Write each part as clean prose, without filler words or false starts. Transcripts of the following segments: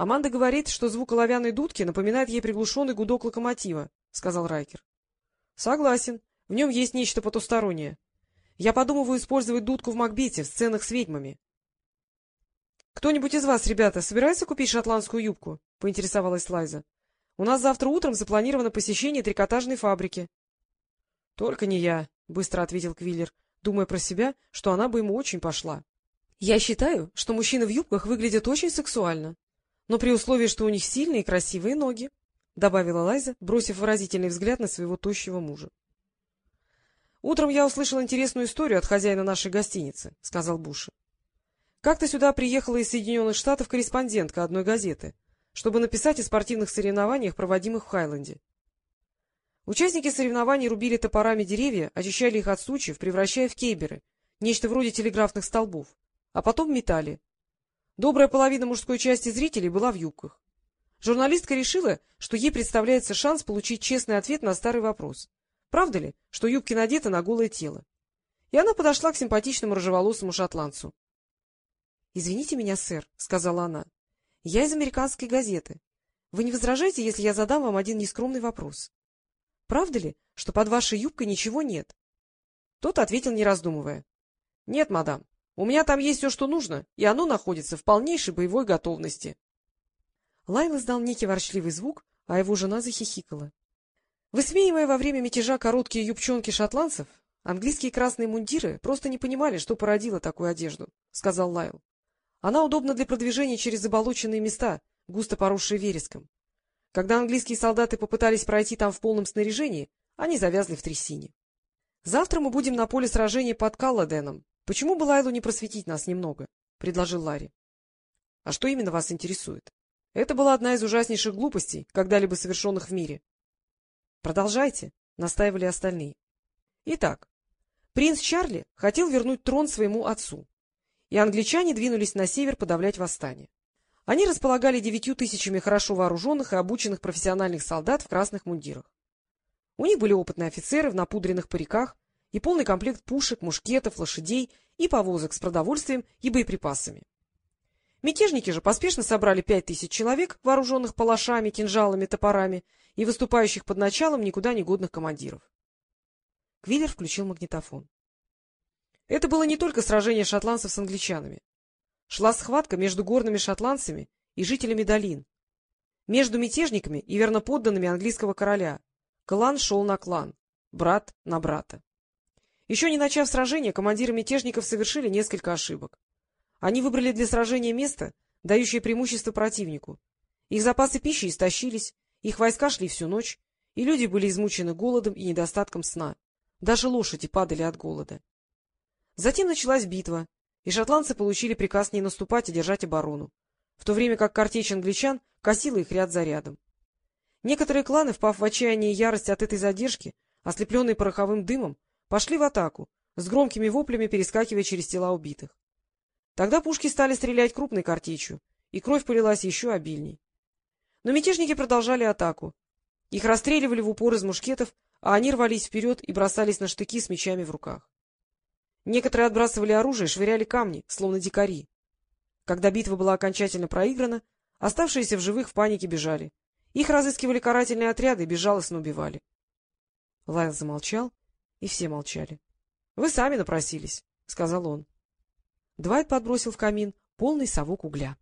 — Аманда говорит, что звук оловянной дудки напоминает ей приглушенный гудок локомотива, — сказал Райкер. — Согласен. В нем есть нечто потустороннее. Я подумываю использовать дудку в Макбете в сценах с ведьмами. — Кто-нибудь из вас, ребята, собирается купить шотландскую юбку? — поинтересовалась Лайза. — У нас завтра утром запланировано посещение трикотажной фабрики. — Только не я, — быстро ответил Квиллер, думая про себя, что она бы ему очень пошла. — Я считаю, что мужчины в юбках выглядят очень сексуально, но при условии, что у них сильные и красивые ноги, — добавила Лайза, бросив выразительный взгляд на своего тощего мужа. — Утром я услышал интересную историю от хозяина нашей гостиницы, — сказал Буши. Как-то сюда приехала из Соединенных Штатов корреспондентка одной газеты, чтобы написать о спортивных соревнованиях, проводимых в Хайленде. Участники соревнований рубили топорами деревья, очищали их от сучьев, превращая в кейберы, нечто вроде телеграфных столбов, а потом метали. Добрая половина мужской части зрителей была в юбках. Журналистка решила, что ей представляется шанс получить честный ответ на старый вопрос. Правда ли, что юбки надеты на голое тело? И она подошла к симпатичному рыжеволосому шотландцу. — Извините меня, сэр, — сказала она. — Я из американской газеты. Вы не возражаете, если я задам вам один нескромный вопрос? Правда ли, что под вашей юбкой ничего нет? Тот ответил, не раздумывая. — Нет, мадам, у меня там есть все, что нужно, и оно находится в полнейшей боевой готовности. Лайл издал некий ворчливый звук, а его жена захихикала. Высмеивая во время мятежа короткие юбчонки шотландцев, английские красные мундиры просто не понимали, что породило такую одежду, — сказал Лайл. Она удобна для продвижения через заболоченные места, густо поросшие вереском. Когда английские солдаты попытались пройти там в полном снаряжении, они завязли в трясине. Завтра мы будем на поле сражения под Калладеном. Почему бы Лайлу не просветить нас немного? — предложил Ларри. — А что именно вас интересует? Это была одна из ужаснейших глупостей, когда-либо совершенных в мире. — Продолжайте, — настаивали остальные. Итак, принц Чарли хотел вернуть трон своему отцу, и англичане двинулись на север подавлять восстание. Они располагали 9000 хорошо вооруженных и обученных профессиональных солдат в красных мундирах. У них были опытные офицеры в напудренных париках и полный комплект пушек, мушкетов, лошадей и повозок с продовольствием и боеприпасами. Мятежники же поспешно собрали 5000 человек, вооруженных палашами, кинжалами, топорами и выступающих под началом никуда не годных командиров. Квиллер включил магнитофон. Это было не только сражение шотландцев с англичанами. Шла схватка между горными шотландцами и жителями долин, между мятежниками и верноподданными английского короля. Клан шел на клан, брат на брата. Еще не начав сражение, командиры мятежников совершили несколько ошибок. Они выбрали для сражения место, дающее преимущество противнику. Их запасы пищи истощились, их войска шли всю ночь, и люди были измучены голодом и недостатком сна. Даже лошади падали от голода. Затем началась битва, и шотландцы получили приказ не наступать, а держать оборону, в то время как картечь англичан косила их ряд за рядом. Некоторые кланы, впав в отчаяние и ярость от этой задержки, ослепленные пороховым дымом, пошли в атаку, с громкими воплями перескакивая через тела убитых. Тогда пушки стали стрелять крупной картечью, и кровь полилась еще обильней. Но мятежники продолжали атаку. Их расстреливали в упор из мушкетов, а они рвались вперед и бросались на штыки с мечами в руках. Некоторые отбрасывали оружие и швыряли камни, словно дикари. Когда битва была окончательно проиграна, оставшиеся в живых в панике бежали. Их разыскивали карательные отряды и безжалостно убивали. Лайл замолчал, и все молчали. — Вы сами напросились, — сказал он. Двайт подбросил в камин полный совок угля.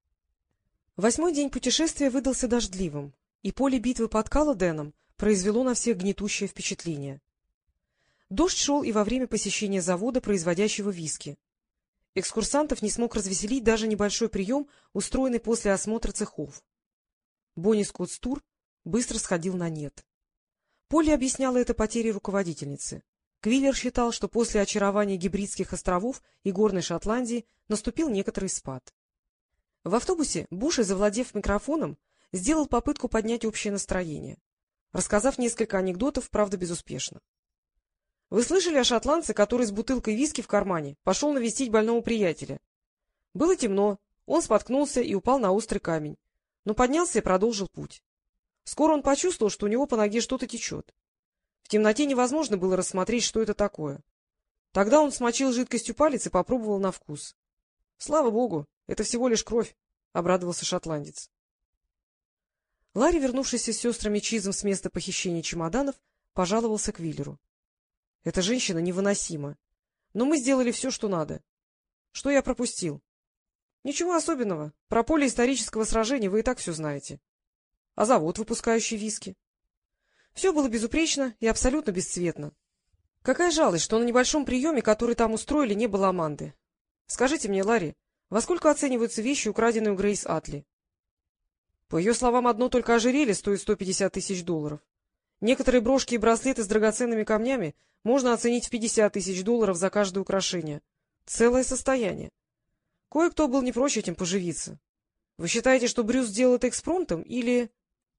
8-й день путешествия выдался дождливым, и поле битвы под Калладеном произвело на всех гнетущее впечатление. Дождь шел и во время посещения завода, производящего виски. Экскурсантов не смог развеселить даже небольшой прием, устроенный после осмотра цехов. Бонни Скотт-Стур быстро сходил на нет. Полли объясняла это потерей руководительницы. Квиллер считал, что после очарования Гибридских островов и Горной Шотландии наступил некоторый спад. В автобусе Буши, завладев микрофоном, сделал попытку поднять общее настроение, рассказав несколько анекдотов, правда, безуспешно. — Вы слышали о шотландце, который с бутылкой виски в кармане пошел навестить больного приятеля? Было темно, он споткнулся и упал на острый камень, но поднялся и продолжил путь. Скоро он почувствовал, что у него по ноге что-то течет. В темноте невозможно было рассмотреть, что это такое. Тогда он смочил жидкостью палец и попробовал на вкус. Слава богу, это всего лишь кровь. — обрадовался шотландец. Ларри, вернувшийся с сестрами Чизом с места похищения чемоданов, пожаловался Квиллеру. — Эта женщина невыносима. Но мы сделали все, что надо. Что я пропустил? — Ничего особенного. Про поле исторического сражения вы и так все знаете. А завод, выпускающий виски? Все было безупречно и абсолютно бесцветно. Какая жалость, что на небольшом приеме, который там устроили, не было Аманды. Скажите мне, Ларри, во сколько оцениваются вещи, украденные у Грейс Атли? По ее словам, одно только ожерелье стоит $150 тысяч. Некоторые брошки и браслеты с драгоценными камнями можно оценить в $50 тысяч за каждое украшение. Целое состояние. Кое-кто был не прочь этим поживиться. Вы считаете, что Брюс сделал это экспромтом или...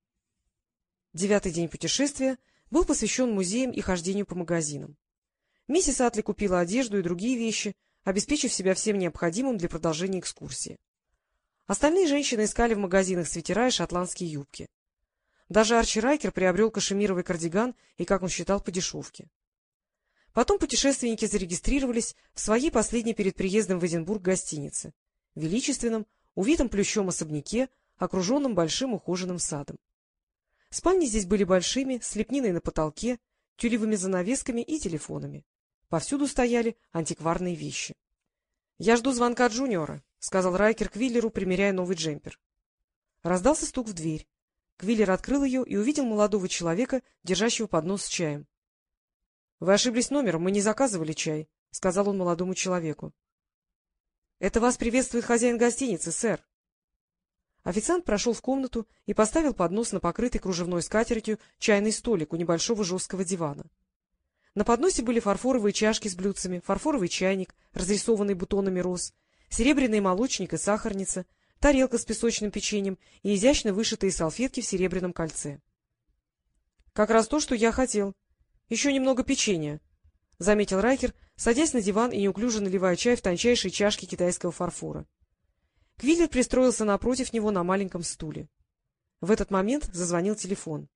9-й день путешествия был посвящен музеям и хождению по магазинам. Миссис Атли купила одежду и другие вещи, обеспечив себя всем необходимым для продолжения экскурсии. Остальные женщины искали в магазинах свитера и шотландские юбки. Даже Арчи Райкер приобрел кашемировый кардиган и, как он считал, по дешевке. Потом путешественники зарегистрировались в своей последней перед приездом в Эдинбург гостинице, величественном, увитом плющом особняке, окруженном большим ухоженным садом. Спальни здесь были большими, с лепниной на потолке, тюлевыми занавесками и телефонами. Повсюду стояли антикварные вещи. — Я жду звонка Джуниора, — сказал Райкер Квиллеру, примеряя новый джемпер. Раздался стук в дверь. Квиллер открыл ее и увидел молодого человека, держащего поднос с чаем. — Вы ошиблись номером, мы не заказывали чай, — сказал он молодому человеку. — Это вас приветствует хозяин гостиницы, сэр. Официант прошел в комнату и поставил поднос на покрытый кружевной скатертью чайный столик у небольшого жесткого дивана. На подносе были фарфоровые чашки с блюдцами, фарфоровый чайник, разрисованный бутонами роз, серебряный молочник и сахарница, тарелка с песочным печеньем и изящно вышитые салфетки в серебряном кольце. — Как раз то, что я хотел. Еще немного печенья, — заметил Райкер, садясь на диван и неуклюже наливая чай в тончайшие чашки китайского фарфора. Квиллер пристроился напротив него на маленьком стуле. В этот момент зазвонил телефон.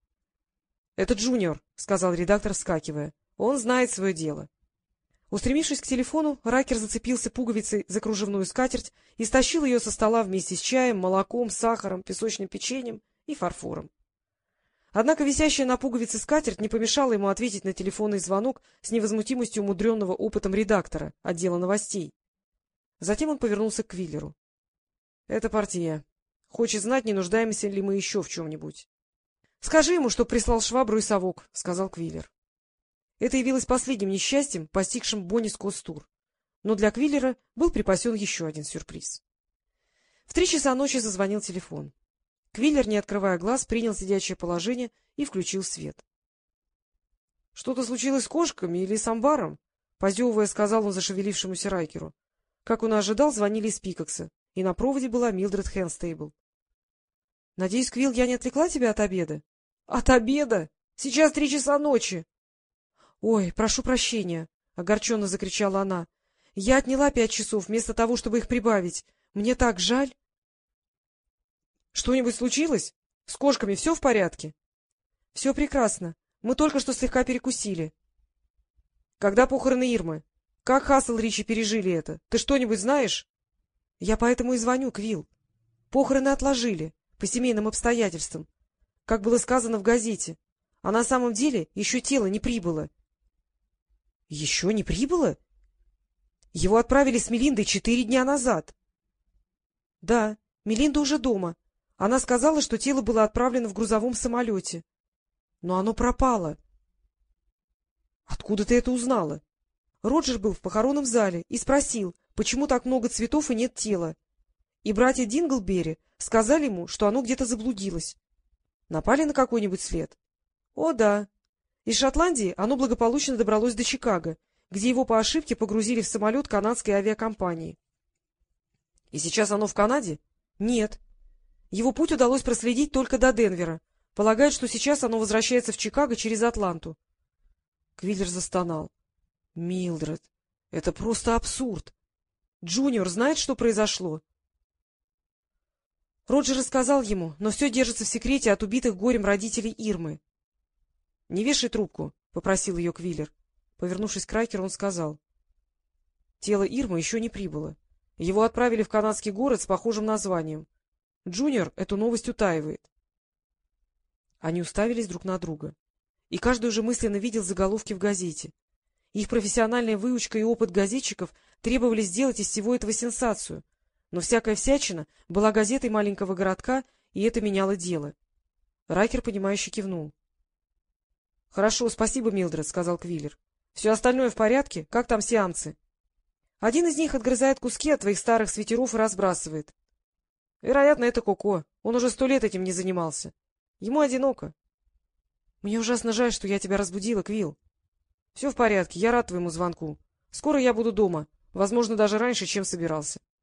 — Это Джуниор, — сказал редактор, вскакивая. — Он знает свое дело. Устремившись к телефону, Райкер зацепился пуговицей за кружевную скатерть и стащил ее со стола вместе с чаем, молоком, сахаром, песочным печеньем и фарфором. Однако висящая на пуговице скатерть не помешала ему ответить на телефонный звонок с невозмутимостью умудренного опытом редактора отдела новостей. Затем он повернулся к Квиллеру. — Это партия. Хочет знать, не нуждаемся ли мы еще в чем-нибудь. — Скажи ему, что прислал швабру и совок, — сказал Квиллер. Это явилось последним несчастьем, постигшим Бонни Скотт-Стур. Но для Квиллера был припасен еще один сюрприз. В 3 часа ночи зазвонил телефон. Квиллер, не открывая глаз, принял сидячее положение и включил свет. — Что-то случилось с кошками или с амбаром? — позевывая, сказал он зашевелившемуся Райкеру. Как он и ожидал, звонили из Пикокса, и на проводе была Милдред Хэнстейбл. — Надеюсь, Квилл, я не отвлекла тебя от обеда? — От обеда? Сейчас 3 часа ночи. — Ой, прошу прощения, — огорченно закричала она. — Я отняла 5 часов вместо того, чтобы их прибавить. Мне так жаль. — Что-нибудь случилось? С кошками все в порядке? — Все прекрасно. Мы только что слегка перекусили. — Когда похороны Ирмы? Как Хассел Ричи пережили это? Ты что-нибудь знаешь? — Я поэтому и звоню, Квилл. Похороны отложили, по семейным обстоятельствам, как было сказано в газете. А на самом деле еще тело не прибыло. — Еще не прибыло? Его отправили с Мелиндой 4 дня назад. — Да, Мелинда уже дома. Она сказала, что тело было отправлено в грузовом самолете. Но оно пропало. — Откуда ты это узнала? Роджер был в похоронном зале и спросил, почему так много цветов и нет тела. И братья Динглберри сказали ему, что оно где-то заблудилось. Напали на какой-нибудь след? О, да. Из Шотландии оно благополучно добралось до Чикаго, где его по ошибке погрузили в самолет канадской авиакомпании. И сейчас оно в Канаде? Нет. Его путь удалось проследить только до Денвера. Полагают, что сейчас оно возвращается в Чикаго через Атланту. Квиллер застонал. — Милдред, это просто абсурд. Джуниор знает, что произошло? Роджер рассказал ему, но все держится в секрете от убитых горем родителей Ирмы. — Не вешай трубку, — попросил ее Квиллер. Повернувшись к Райкеру, он сказал. — Тело Ирмы еще не прибыло. Его отправили в канадский город с похожим названием. Джуниор эту новость утаивает. Они уставились друг на друга, и каждый уже мысленно видел заголовки в газете. Их профессиональная выучка и опыт газетчиков требовали сделать из всего этого сенсацию, но всякая всячина была газетой маленького городка, и это меняло дело. Райкер, понимающе кивнул. — Хорошо, спасибо, Милдред, — сказал Квиллер. — Все остальное в порядке? Как там сиамцы? — Один из них отгрызает куски от твоих старых свитеров и разбрасывает. — Вероятно, это Коко. Он уже 100 лет этим не занимался. Ему одиноко. — Мне ужасно жаль, что я тебя разбудила, Квилл. — Все в порядке, я рад твоему звонку. Скоро я буду дома, возможно, даже раньше, чем собирался.